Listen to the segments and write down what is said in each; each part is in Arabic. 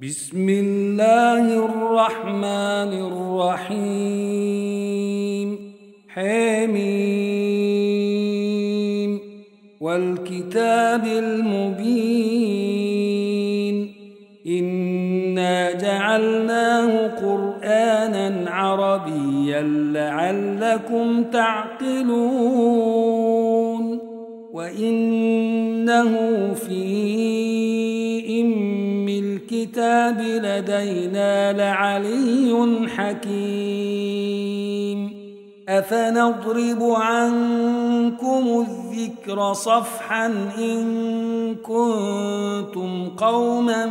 بسم الله الرحمن الرحيم حميم والكتاب المبين إنا جعلناه قرآنا عربيا لعلكم تعقلون وإنه في الكتاب لدينا لعلي حكيم أفنضرب عنكم الذكر صفحا إن كنتم قوما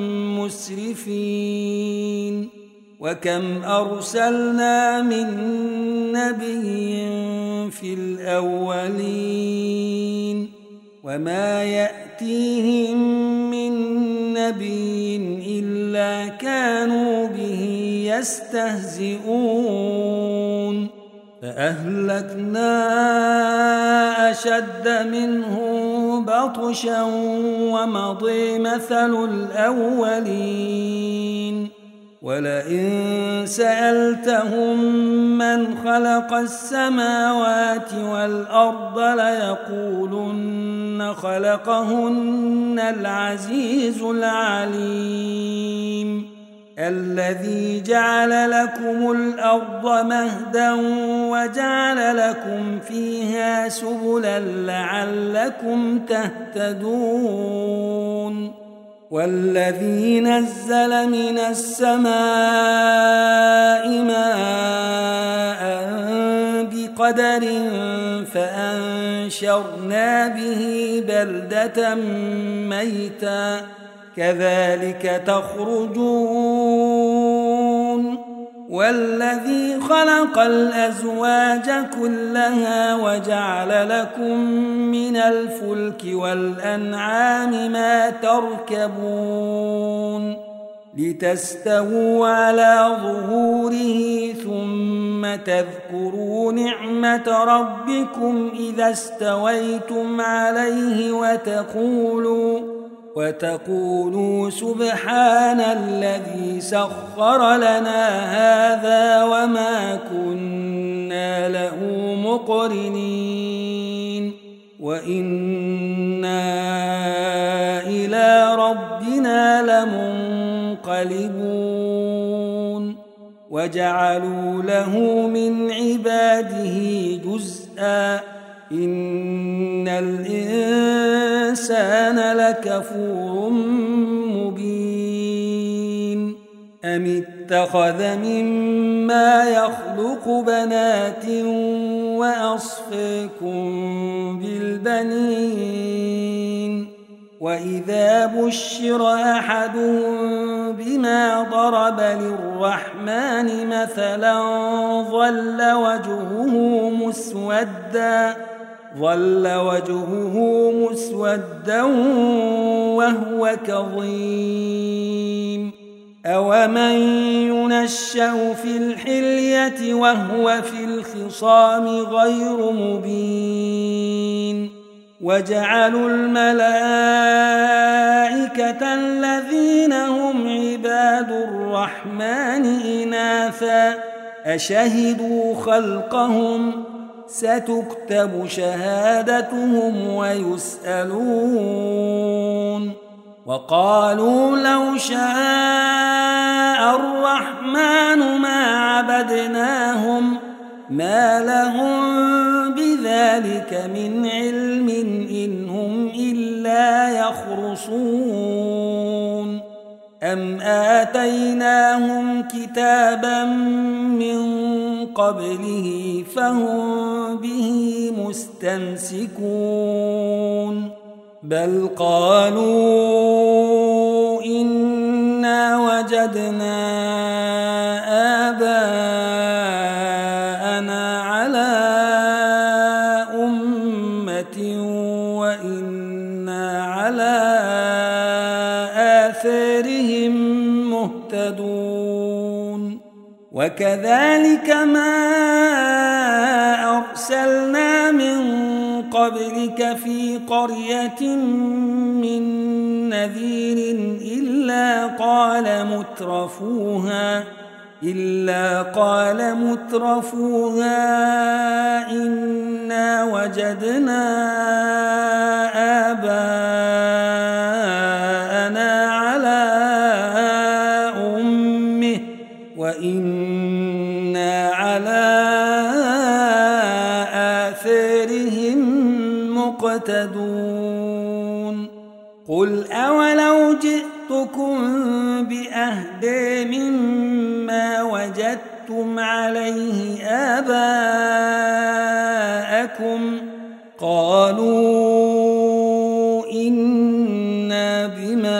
مسرفين وكم أرسلنا من نبي في الأولين وما يأتيهم من نبي إلا كانوا به يستهزئون فأهلكنا أشد منهم بطشا ومضي مثل الأولين ولئن سألتهم من خلق السماوات والأرض ليقولن خلقهن العزيز العليم الذي جعل لكم الأرض مهدا وجعل لكم فيها سبلا لعلكم تهتدون والذي نزل من السماء ماء بقدر فأنشرنا به بلدة ميتا كذلك تخرجون والذي خلق الأزواج كلها وجعل لكم من الفلك والأنعام ما تركبون لتستووا على ظهوره ثم تذكروا نعمة ربكم إذا استويتم عليه وتقولوا سبحان الذي سخر لنا هذا وما كنا له مقرنين وإنا إلى ربنا لمنقلبون وجعلوا له من عباده جزءا إن الإنسان لكفور مبين أم اتخذ مما يخلق بنات وأصفاكم بالبنين وإذا بشر أحدهم بما ضرب للرحمن مثلا ظل وجهه مسودا وهو كظيم أومن ينشأ في الحلية وهو في الخصام غير مبين وجعلوا الملائكة الذين هم عباد الرحمن إناثا أشهدوا خلقهم ستكتب شهادتهم ويسألون وقالوا لو شاء الرحمن ما عبدناهم ما لهم بذلك من علم إن هم إلا يخرصون أم آتيناهم كتابا من قبله فهم به مستمسكون بل قالوا إنا وجدنا آباءنا على أمة وإنا على آثارهم مهتدون وكذلك ما أرسلنا من قبلك في قرية من نذير إلا قال مترفوها إنا وجدنا آباءنا على أمه وإنا على آثارهم مقتدون قل أولو جئتكم بأهدى مما وجدتم عليه آباءكم قالوا إنا بما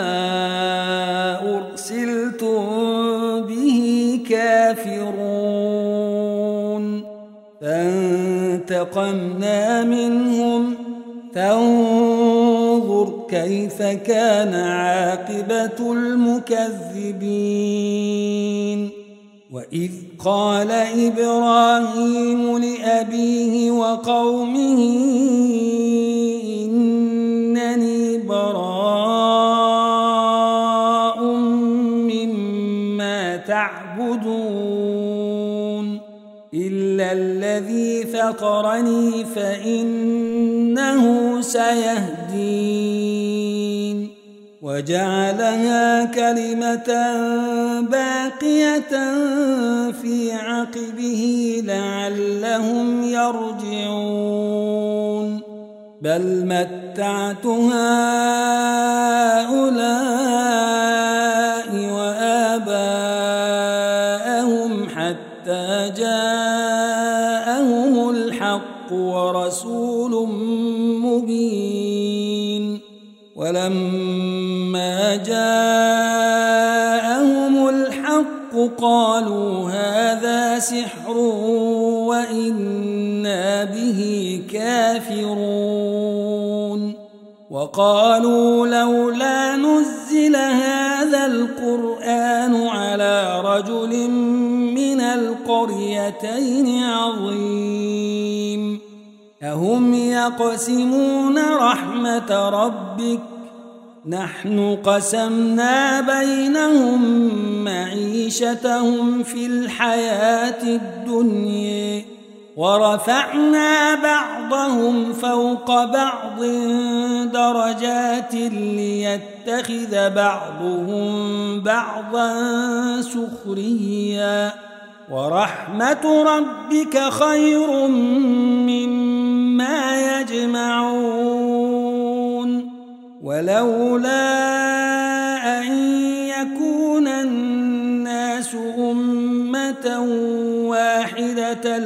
أرسلتم به كافرون فانتقمنا منهم فانظر كيف كان عاقبة المكذبين وإذ قال إبراهيم لأبيه وقومه إنني براء مما تعبدون إلا الذي فطرني فإنه سيهدين وجعلها كلمة باقية في عقبه لعلهم يرجعون بل متعت هؤلاء وآباءهم حتى جاءهم الحق ورسول مبين ولما جاءهم الحق قالوا هذا سحر وإنا به كافرون وقالوا لولا نزل هذا القرآن على رجل من القريتين عظيم أهم يقسمون رحمة ربك نحن قسمنا بينهم معيشتهم في الحياة الدنيا ورفعنا بعضهم فوق بعض درجات ليتخذ بعضهم بعضا سخريا ورحمة ربك خير مما يجمعون ولولا أن يكون الناس أمة واحدة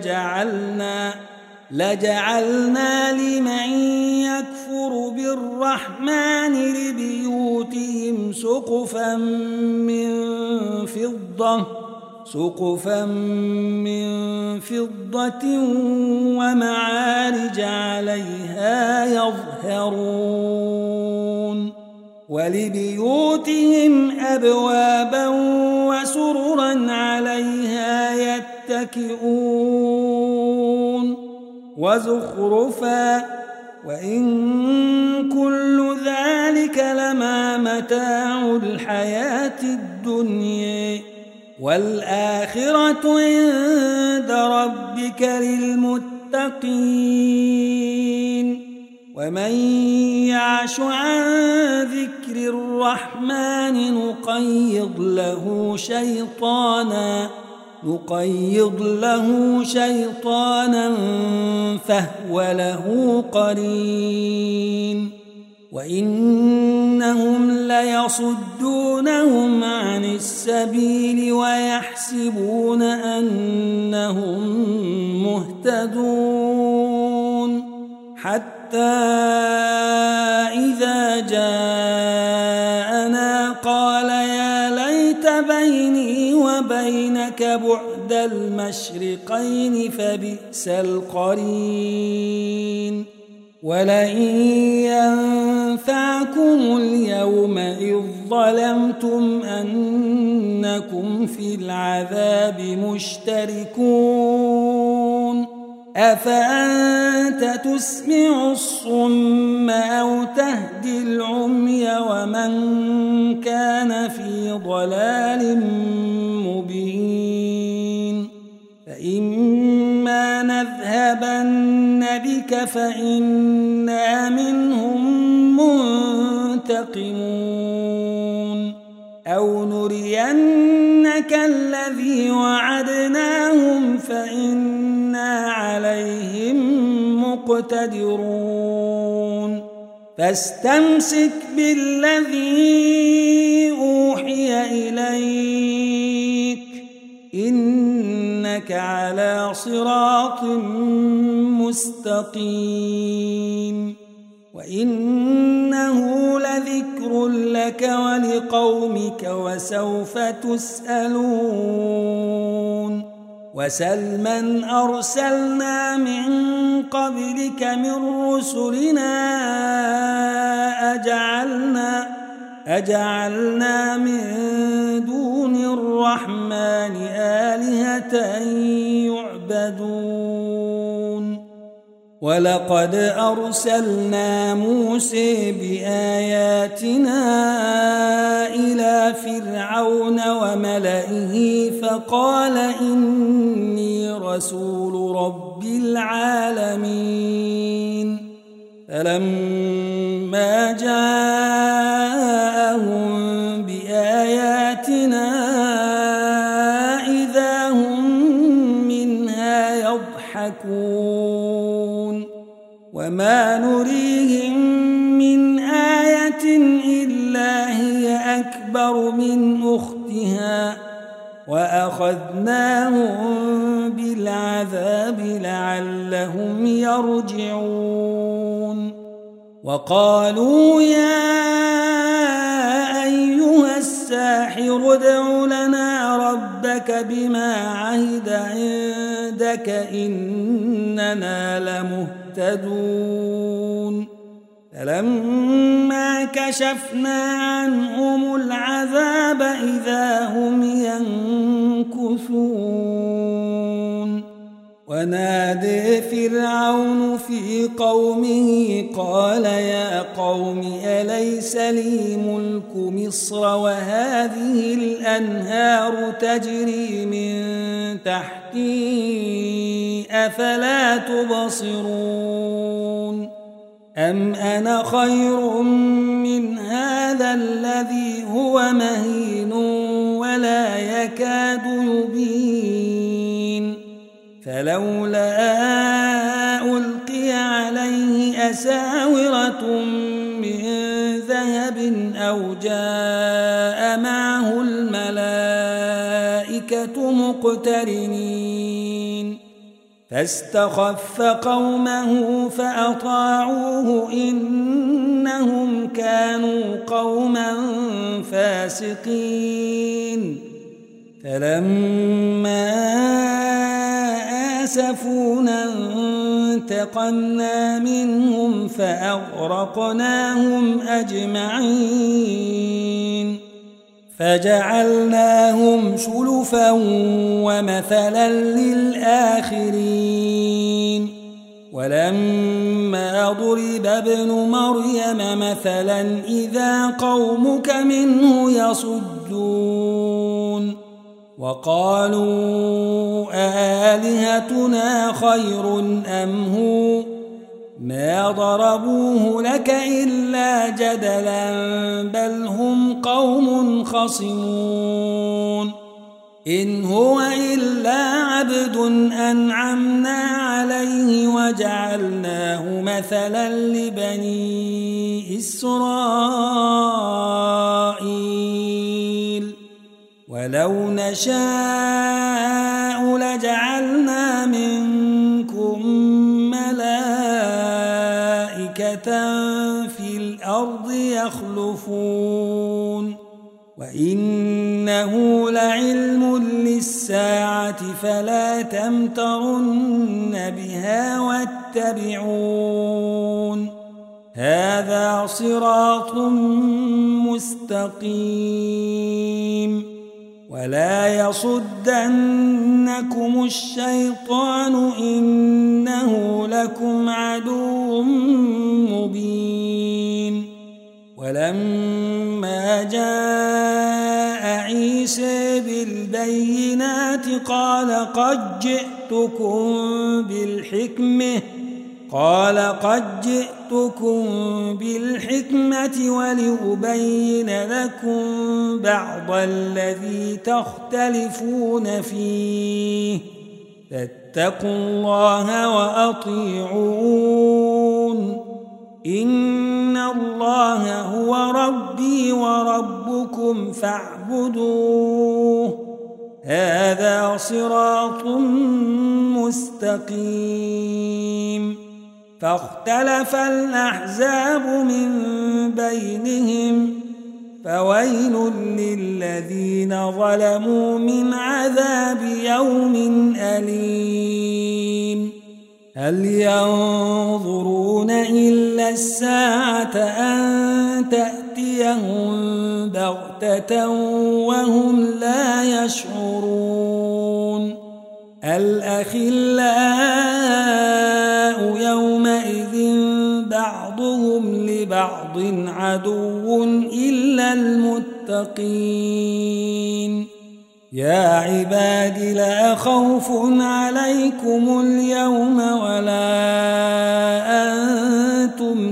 لجعلنا لمن يكفر بالرحمن لبيوتهم سقفا من فضة ومعارج عليها يظهرون ولبيوتهم أبوابا وسررا عليها يتكئون وزخرفا وإن كل ذلك لما متاع الحياة الدنيا والآخرة عند ربك للمتقين ومن يعش عن ذكر الرحمن نقيض له شيطانا فهو له قرين وإنهم ليصدونهم عن السبيل ويحسبون أنهم مهتدون حتى إذا جاءنا قال يا ليت بيني وبينك بعد المشرقين فبئس القرين ولئن ينفعكم اليوم إذ ظلمتم أنكم في العذاب مشتركون أفأنت تسمع الصم أو تهدي العمي ومن كان في ضلال مبين فإما نذهبن بك فإنا منهم منتقمون أو نرينك الذي وعدناهم فإنا عليهم مقتدرون فاستمسك بالذي أوحي إليك إنك على صراط مستقيم وإنه لذكر لك ولقومك وسوف تسألون وسل من أرسلنا من قبلك من رسلنا أجعلنا من دون الرحمن آلهة يعبدون ولقد أرسلنا موسى بآياتنا إلى فرعون وملئه فقال إني رسول رب العالمين فلما جاءهم بآياتنا إذا هم منها يضحكون وما نريهم من آية إلا هي أكبر من أختها وأخذناهم بالعذاب لعلهم يرجعون وقالوا يا أيها الساحر ادع لنا ربك بما عهد عندك إننا لمهتدون فلما كشفنا عنهم العذاب إذا هم ينكثون ونادى فرعون في قومه قال يا قوم أليس لي ملك مصر وهذه الأنهار تجري من تحتي أفلا تبصرون أم أنا خير من هذا الذي هو مهين ولا يكاد يبين فلولا ألقي عليه أساورة من ذهب أو جاء معه الملائكة مقترنين فاستخف قومه فأطاعوه إنهم كانوا قوما فاسقين فلما آسفونا انتقمنا منهم فأغرقناهم أجمعين فجعلناهم سلفا ومثلا للآخرين ولما ضرب ابن مريم مثلا إذا قومك منه يصدون وقالوا آلهتنا خير أم هو ما ضربوه لك إلا جدلا بل هم قوم خصمون إن هو إلا عبد أنعمنا عليه وجعلناه مثلا لبني إسرائيل ولو نشاء لجعلنا منكم ملائكة في الأرض يخلفون وإنه لعلم للساعة فلا تمترن بها واتبعون هذا صراط مستقيم فلا يصدنكم الشيطان إنه لكم عدو مبين. ولما جاء عيسى بالبينات قال قد جئتكم بالحكمة ولأبين لكم بعض الذي تختلفون فيه فاتقوا الله وأطيعون إن الله هو ربي وربكم فاعبدوه هذا صراط مستقيم. فاختلف الأحزاب من بينهم فويل للذين ظلموا من عذاب يوم أليم. هل ينظرون إلا الساعة أن تأتيهم بغتة وهم لا يشعرون. الأخلاء يومئذ بعضهم لبعض عدو إلا المتقين. يا عباد لا خوف عليكم اليوم ولا أنتم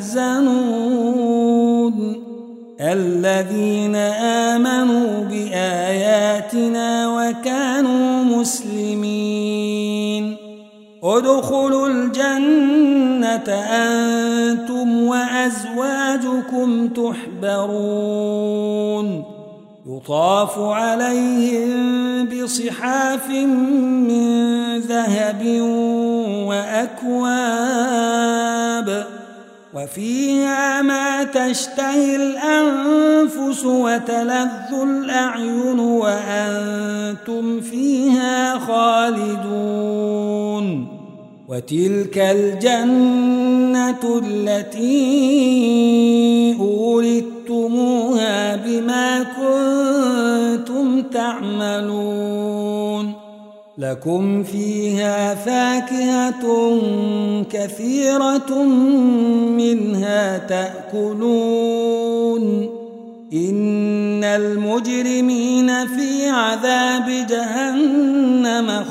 تحزنون الذين آمنوا بآياتنا وكانوا مسلمين. ادخلوا الجنة أنتم وأزواجكم تحبرون يطاف عليهم بصحاف من ذهب وأكواب وفيها ما تشتهي الأنفس وتلذ الأعين وأنتم فيها خالدون. وتلك الجنة التي أورثتموها بما كنتم تعملون. لكم فيها فاكهة كثيرة منها تأكلون. إن المجرمين في عذاب جهنم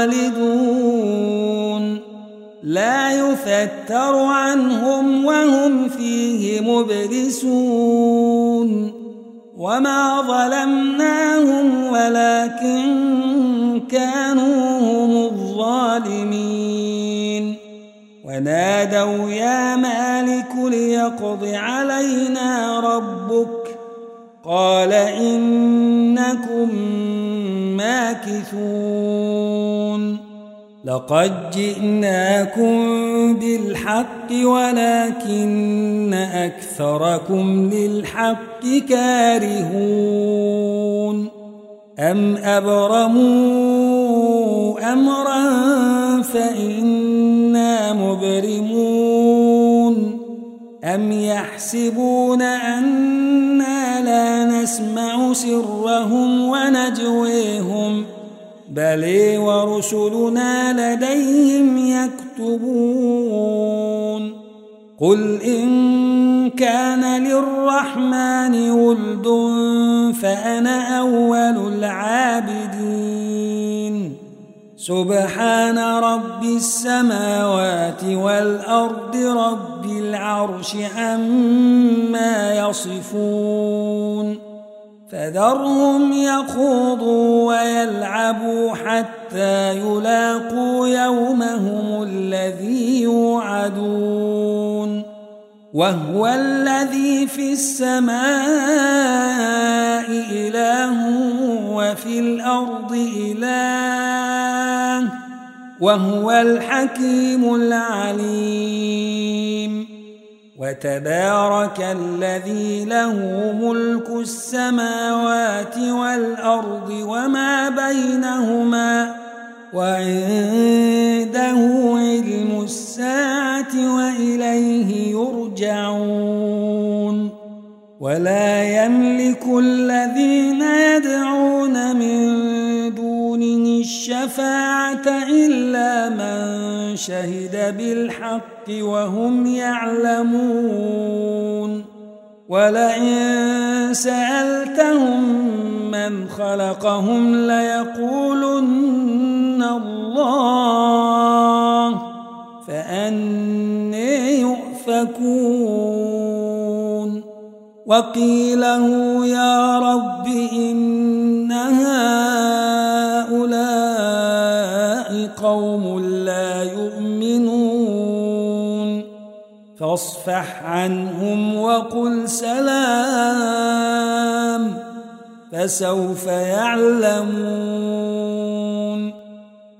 خالدون لا يفتر عنهم وهم فيه مبلسون. وما ظلمناهم ولكن كانوا هم الظالمين. ونادوا يا مالك ليقض علينا ربك قال إنكم ماكثون. لقد جئناكم بالحق ولكن أكثركم للحق كارهون. أم أبرموا أمرا فإنا مبرمون. أم يحسبون أنا لا نسمع سرهم ونجويهم بل ورسلنا لديهم يكتبون. قل إن كان للرحمن ولد فأنا أول العابدين. سبحان رب السماوات والأرض رب العرش عما يصفون. فذرهم يخوضوا ويلعبوا حتى يلاقوا يومهم الذي يوعدون. وهو الذي في السماء إله وفي الأرض إله وهو الحكيم العليم. وتبارك الذي له ملك السماوات والأرض وما بينهما وعنده علم الساعة وإليه يرجعون. ولا يملك الذين يدعون من الشفاعة إلا من شهد بالحق وهم يعلمون ولئن سألتهم من خلقهم ليقولن الله فأنى يؤفكون وقيله يا رب إن هؤلاء قوم لا يؤمنون فاصفح عنهم وقل سلام فسوف يعلمون